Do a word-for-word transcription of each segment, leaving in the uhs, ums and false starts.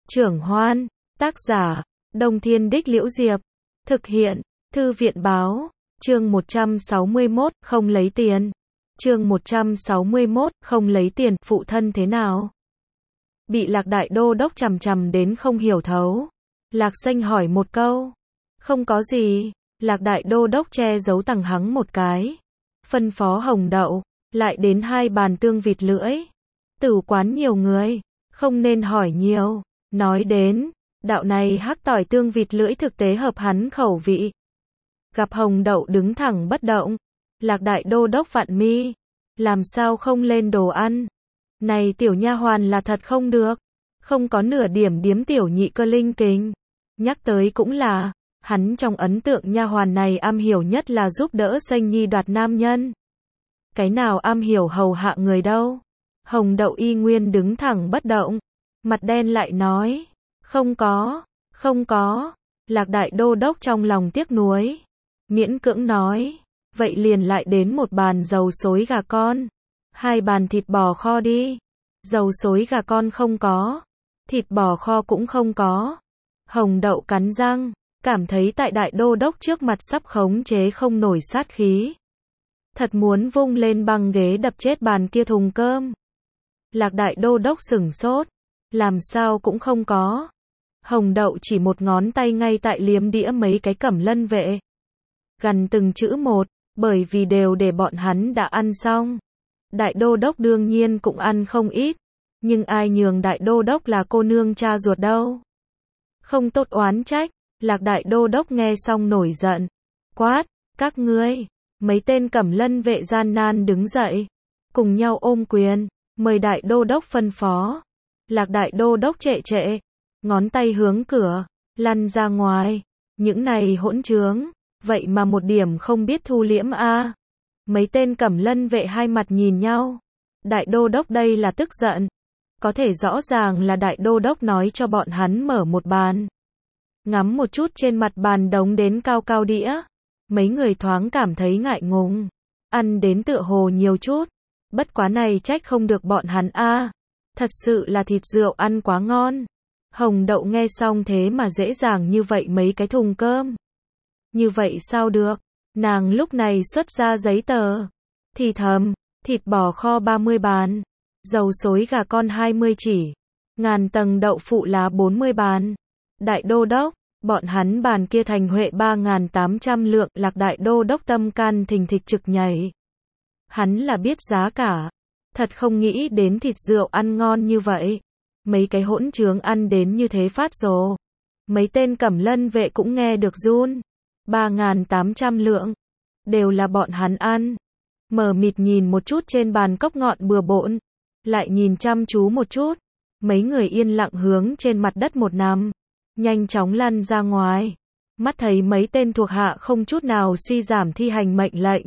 Trưởng Hoan, tác giả, Đông Thiên Đích Liễu Diệp, thực hiện, Thư viện Báo, chương một trăm sáu mươi mốt, không lấy tiền. Chương một trăm sáu mươi mốt, không lấy tiền, phụ thân thế nào? Bị Lạc Đại Đô Đốc chằm chằm đến không hiểu thấu. Lạc Xanh hỏi một câu. Không có gì, Lạc Đại Đô Đốc che giấu tằng hắng một cái. Phân phó Hồng Đậu, lại đến hai bàn tương vịt lưỡi. Tử quán nhiều người, không nên hỏi nhiều. Nói đến, đạo này hắc tỏi tương vịt lưỡi thực tế hợp hắn khẩu vị. Gặp Hồng Đậu đứng thẳng bất động. Lạc Đại Đô Đốc vặn mi. Làm sao không lên đồ ăn? Này tiểu nha hoàn là thật không được. Không có nửa điểm điếm tiểu nhị cơ linh kính. Nhắc tới cũng là, hắn trong ấn tượng nha hoàn này am hiểu nhất là giúp đỡ Xanh Nhi đoạt nam nhân. Cái nào am hiểu hầu hạ người đâu? Hồng Đậu y nguyên đứng thẳng bất động. Mặt đen lại nói. Không có, không có. Lạc Đại Đô Đốc trong lòng tiếc nuối. Miễn cưỡng nói. Vậy liền lại đến một bàn dầu xối gà con. Hai bàn thịt bò kho đi. Dầu xối gà con không có. Thịt bò kho cũng không có. Hồng Đậu cắn răng. Cảm thấy tại Đại Đô Đốc trước mặt sắp khống chế không nổi sát khí. Thật muốn vung lên băng ghế đập chết bàn kia thùng cơm. Lạc Đại Đô Đốc sửng sốt. Làm sao cũng không có. Hồng Đậu chỉ một ngón tay ngay tại liếm đĩa mấy cái cẩm lân vệ. Gần từng chữ một, bởi vì đều để bọn hắn đã ăn xong. Đại Đô Đốc đương nhiên cũng ăn không ít. Nhưng ai nhường Đại Đô Đốc là cô nương cha ruột đâu. Không tốt oán trách. Lạc Đại Đô Đốc nghe xong nổi giận. Quát, các ngươi. Mấy tên cẩm lân vệ gian nan đứng dậy. Cùng nhau ôm quyền. Mời Đại Đô Đốc phân phó. Lạc Đại Đô Đốc trệ trệ. Ngón tay hướng cửa. Lăn ra ngoài. Những này hỗn trướng. Vậy mà một điểm không biết thu liễm a. Mấy tên cẩm lân vệ hai mặt nhìn nhau. Đại Đô Đốc đây là tức giận. Có thể rõ ràng là Đại Đô Đốc nói cho bọn hắn mở một bàn. Ngắm một chút trên mặt bàn đống đến cao cao đĩa. Mấy người thoáng cảm thấy ngại ngùng. Ăn đến tựa hồ nhiều chút. Bất quá này trách không được bọn hắn a. Thật sự là thịt rượu ăn quá ngon. Hồng Đậu nghe xong thế mà dễ dàng như vậy mấy cái thùng cơm. Như vậy sao được? Nàng lúc này xuất ra giấy tờ. Thì thầm, thịt bò kho ba mươi bàn. Dầu xối gà con hai mươi chỉ. Ngàn tầng đậu phụ lá bốn mươi bàn. Đại Đô Đốc, bọn hắn bàn kia thành huệ ba nghìn tám trăm lượng. Lạc Đại Đô Đốc tâm can thình thịch trực nhảy. Hắn là biết giá cả. Thật không nghĩ đến thịt rượu ăn ngon như vậy. Mấy cái hỗn trướng ăn đến như thế phát rồ. Mấy tên cẩm lân vệ cũng nghe được run. ba nghìn tám trăm lượng. Đều là bọn hắn ăn. Mờ mịt nhìn một chút trên bàn cốc ngọn bừa bộn. Lại nhìn chăm chú một chút. Mấy người yên lặng hướng trên mặt đất một nằm. Nhanh chóng lăn ra ngoài. Mắt thấy mấy tên thuộc hạ không chút nào suy giảm thi hành mệnh lệnh.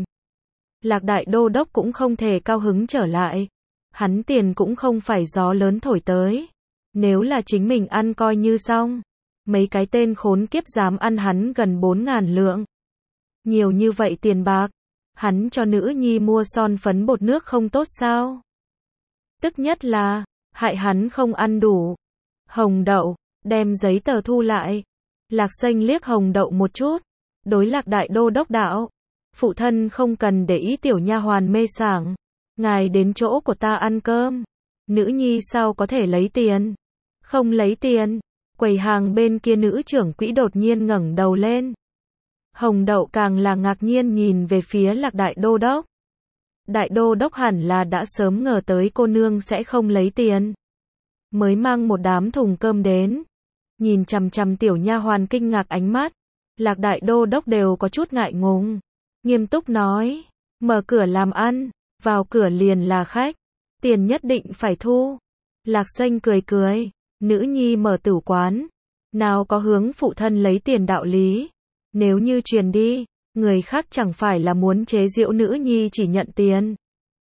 Lạc Đại Đô Đốc cũng không thể cao hứng trở lại. Hắn tiền cũng không phải gió lớn thổi tới. Nếu là chính mình ăn coi như xong. Mấy cái tên khốn kiếp dám ăn hắn gần bốn ngàn lượng. Nhiều như vậy tiền bạc. Hắn cho nữ nhi mua son phấn bột nước không tốt sao? Tức nhất là, hại hắn không ăn đủ. Hồng Đậu, đem giấy tờ thu lại. Lạc Xanh liếc Hồng Đậu một chút. Đối Lạc Đại Đô Đốc đạo. Phụ thân không cần để ý tiểu nha hoàn mê sảng. Ngài đến chỗ của ta ăn cơm. Nữ nhi sao có thể lấy tiền? Không lấy tiền. Quầy hàng bên kia nữ trưởng quỹ đột nhiên ngẩng đầu lên. Hồng Đậu càng là ngạc nhiên nhìn về phía Lạc Đại Đô Đốc. Đại Đô Đốc hẳn là đã sớm ngờ tới cô nương sẽ không lấy tiền. Mới mang một đám thùng cơm đến. Nhìn chằm chằm tiểu nha hoàn kinh ngạc ánh mắt. Lạc Đại Đô Đốc đều có chút ngại ngùng. Nghiêm túc nói. Mở cửa làm ăn. Vào cửa liền là khách. Tiền nhất định phải thu. Lạc Xanh cười cười. Nữ nhi mở tử quán. Nào có hướng phụ thân lấy tiền đạo lý. Nếu như truyền đi. Người khác chẳng phải là muốn chế giễu nữ nhi chỉ nhận tiền.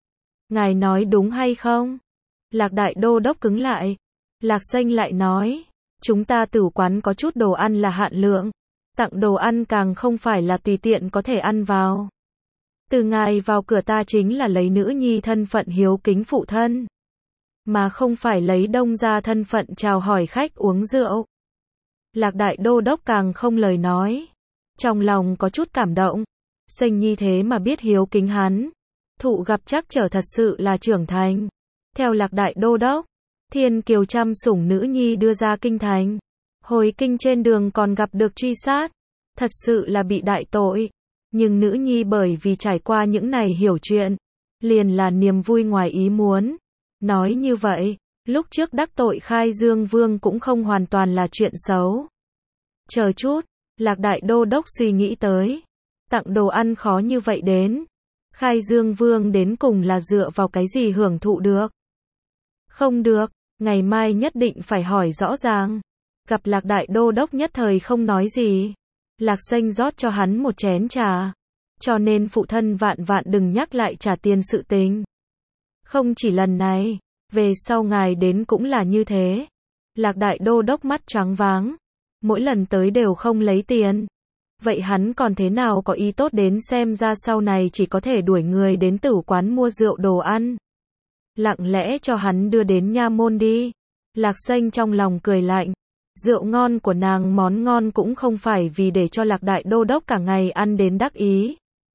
Ngài nói đúng hay không? Lạc Đại Đô Đốc cứng lại. Lạc Xanh lại nói. Chúng ta tử quán có chút đồ ăn là hạn lượng. Tặng đồ ăn càng không phải là tùy tiện có thể ăn vào. Từ ngài vào cửa ta chính là lấy nữ nhi thân phận hiếu kính phụ thân. mà không phải lấy Đông gia thân phận chào hỏi khách uống rượu. Lạc đại đô đốc càng không lời nói. Trong lòng có chút cảm động. Sênh Nhi thế mà biết hiếu kính hắn. Thụ gặp chắc trở thật sự là trưởng thành. Theo Lạc đại đô đốc, Thiên Kiều chăm sủng nữ nhi đưa ra kinh thành. Hồi kinh trên đường còn gặp được truy sát. Thật sự là bị đại tội. Nhưng nữ nhi bởi vì trải qua những này hiểu chuyện. Liền là niềm vui ngoài ý muốn. Nói như vậy, lúc trước đắc tội Khai Dương Vương cũng không hoàn toàn là chuyện xấu. Chờ chút, Lạc đại đô đốc suy nghĩ tới. Tặng đồ ăn khó như vậy đến. Khai Dương Vương đến cùng là dựa vào cái gì hưởng thụ được? Không được, ngày mai nhất định phải hỏi rõ ràng. Gặp Lạc đại đô đốc nhất thời không nói gì. Lạc Sênh rót cho hắn một chén trà. Cho nên phụ thân vạn vạn đừng nhắc lại trả tiền sự tình. Không chỉ lần này, về sau ngài đến cũng là như thế. Lạc đại đô đốc mắt choáng váng. Mỗi lần tới đều không lấy tiền. Vậy hắn còn thế nào có ý tốt đến, xem ra sau này chỉ có thể đuổi người đến tử quán mua rượu đồ ăn. Lặng lẽ cho hắn đưa đến nha môn đi. Lạc Sênh trong lòng cười lạnh. Rượu ngon của nàng, món ngon cũng không phải vì để cho Lạc đại đô đốc cả ngày ăn đến đắc ý.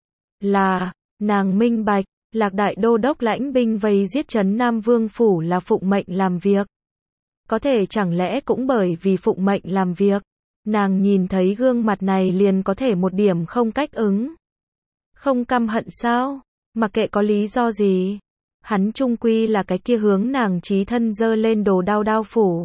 Là, nàng minh bạch, Lạc đại đô đốc lãnh binh vây giết trấn Nam Vương phủ là phụng mệnh làm việc. Có thể chẳng lẽ cũng bởi vì phụng mệnh làm việc, nàng nhìn thấy gương mặt này liền có thể một điểm không cách ứng. Không căm hận sao? Mặc kệ có lý do gì. Hắn chung quy là cái kia hướng nàng chí thân dơ lên đồ đao đao phủ.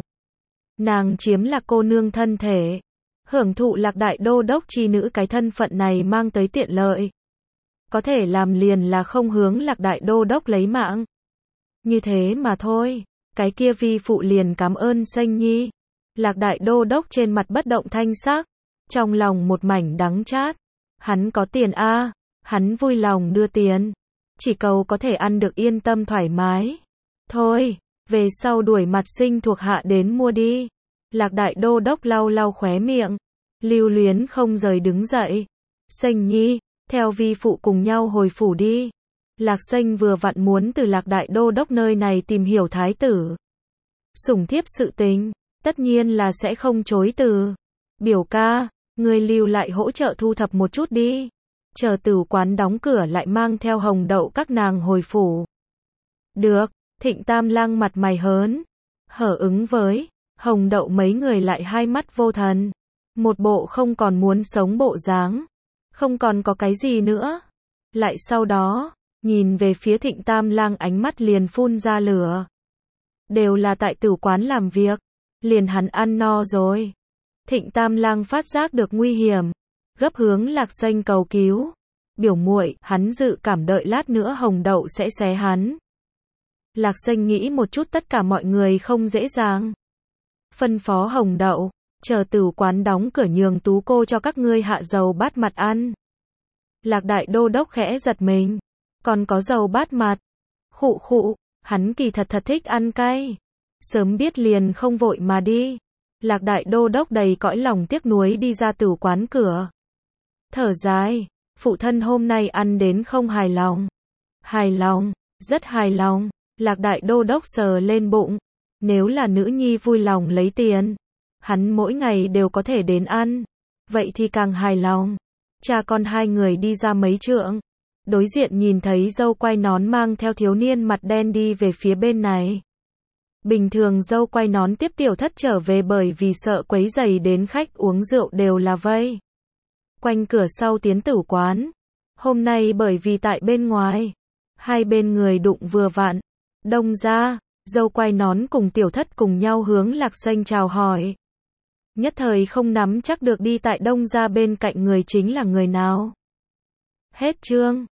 Nàng chiếm là cô nương thân thể. Hưởng thụ Lạc đại đô đốc chi nữ cái thân phận này mang tới tiện lợi. Có thể làm liền là không hướng Lạc đại đô đốc lấy mạng. Như thế mà thôi. Cái kia vi phụ liền cảm ơn Sênh Nhi. Lạc đại đô đốc trên mặt bất động thanh sắc. Trong lòng một mảnh đắng chát. Hắn có tiền a, hắn vui lòng đưa tiền. Chỉ cầu có thể ăn được yên tâm thoải mái. Thôi, về sau đuổi mặt sinh thuộc hạ đến mua đi. Lạc đại đô đốc lau lau khóe miệng. Lưu luyến không rời đứng dậy. Sênh Nhi, theo vi phụ cùng nhau hồi phủ đi. Lạc Sênh vừa vặn muốn từ Lạc đại đô đốc nơi này tìm hiểu thái tử. Sủng thiếp sự tình, tất nhiên là sẽ không chối từ. Biểu ca, người lưu lại hỗ trợ thu thập một chút đi. Chờ tử quán đóng cửa lại mang theo Hồng Đậu các nàng hồi phủ. Được, Thịnh Tam Lang mặt mày hớn hở ứng với. Hồng Đậu mấy người lại hai mắt vô thần. Một bộ không còn muốn sống bộ dáng. Không còn có cái gì nữa. Lại sau đó, nhìn về phía Thịnh Tam Lang ánh mắt liền phun ra lửa. Đều là tại tử quán làm việc. Liền hắn ăn no rồi. Thịnh Tam Lang phát giác được nguy hiểm. Gấp hướng Lạc Sênh cầu cứu. Biểu muội, hắn dự cảm đợi lát nữa Hồng Đậu sẽ xé hắn. Lạc Sênh nghĩ một chút, tất cả mọi người không dễ dàng. Phân phó Hồng Đậu, chờ tử quán đóng cửa nhường tú cô cho các ngươi hạ dầu bát mặt ăn. Lạc đại đô đốc khẽ giật mình. Còn có dầu bát mặt. Khụ khụ, hắn kỳ thật thật thích ăn cay. Sớm biết liền không vội mà đi. Lạc đại đô đốc đầy cõi lòng tiếc nuối đi ra tử quán cửa. Thở dài, phụ thân hôm nay ăn đến không hài lòng. Hài lòng, rất hài lòng. Lạc đại đô đốc sờ lên bụng. Nếu là nữ nhi vui lòng lấy tiền, hắn mỗi ngày đều có thể đến ăn. Vậy thì càng hài lòng. Cha con hai người đi ra mấy trượng. Đối diện nhìn thấy dâu quay nón mang theo thiếu niên mặt đen đi về phía bên này. Bình thường dâu quay nón tiếp tiểu thất trở về bởi vì sợ quấy rầy đến khách uống rượu đều là vây quanh cửa sau tiến tử quán. Hôm nay bởi vì tại bên ngoài, hai bên người đụng vừa vặn. Đông ra, dâu quay nón cùng tiểu thất cùng nhau hướng Lạc Sênh chào hỏi. Nhất thời không nắm chắc được đi tại đông ra bên cạnh người chính là người nào. Hết chương.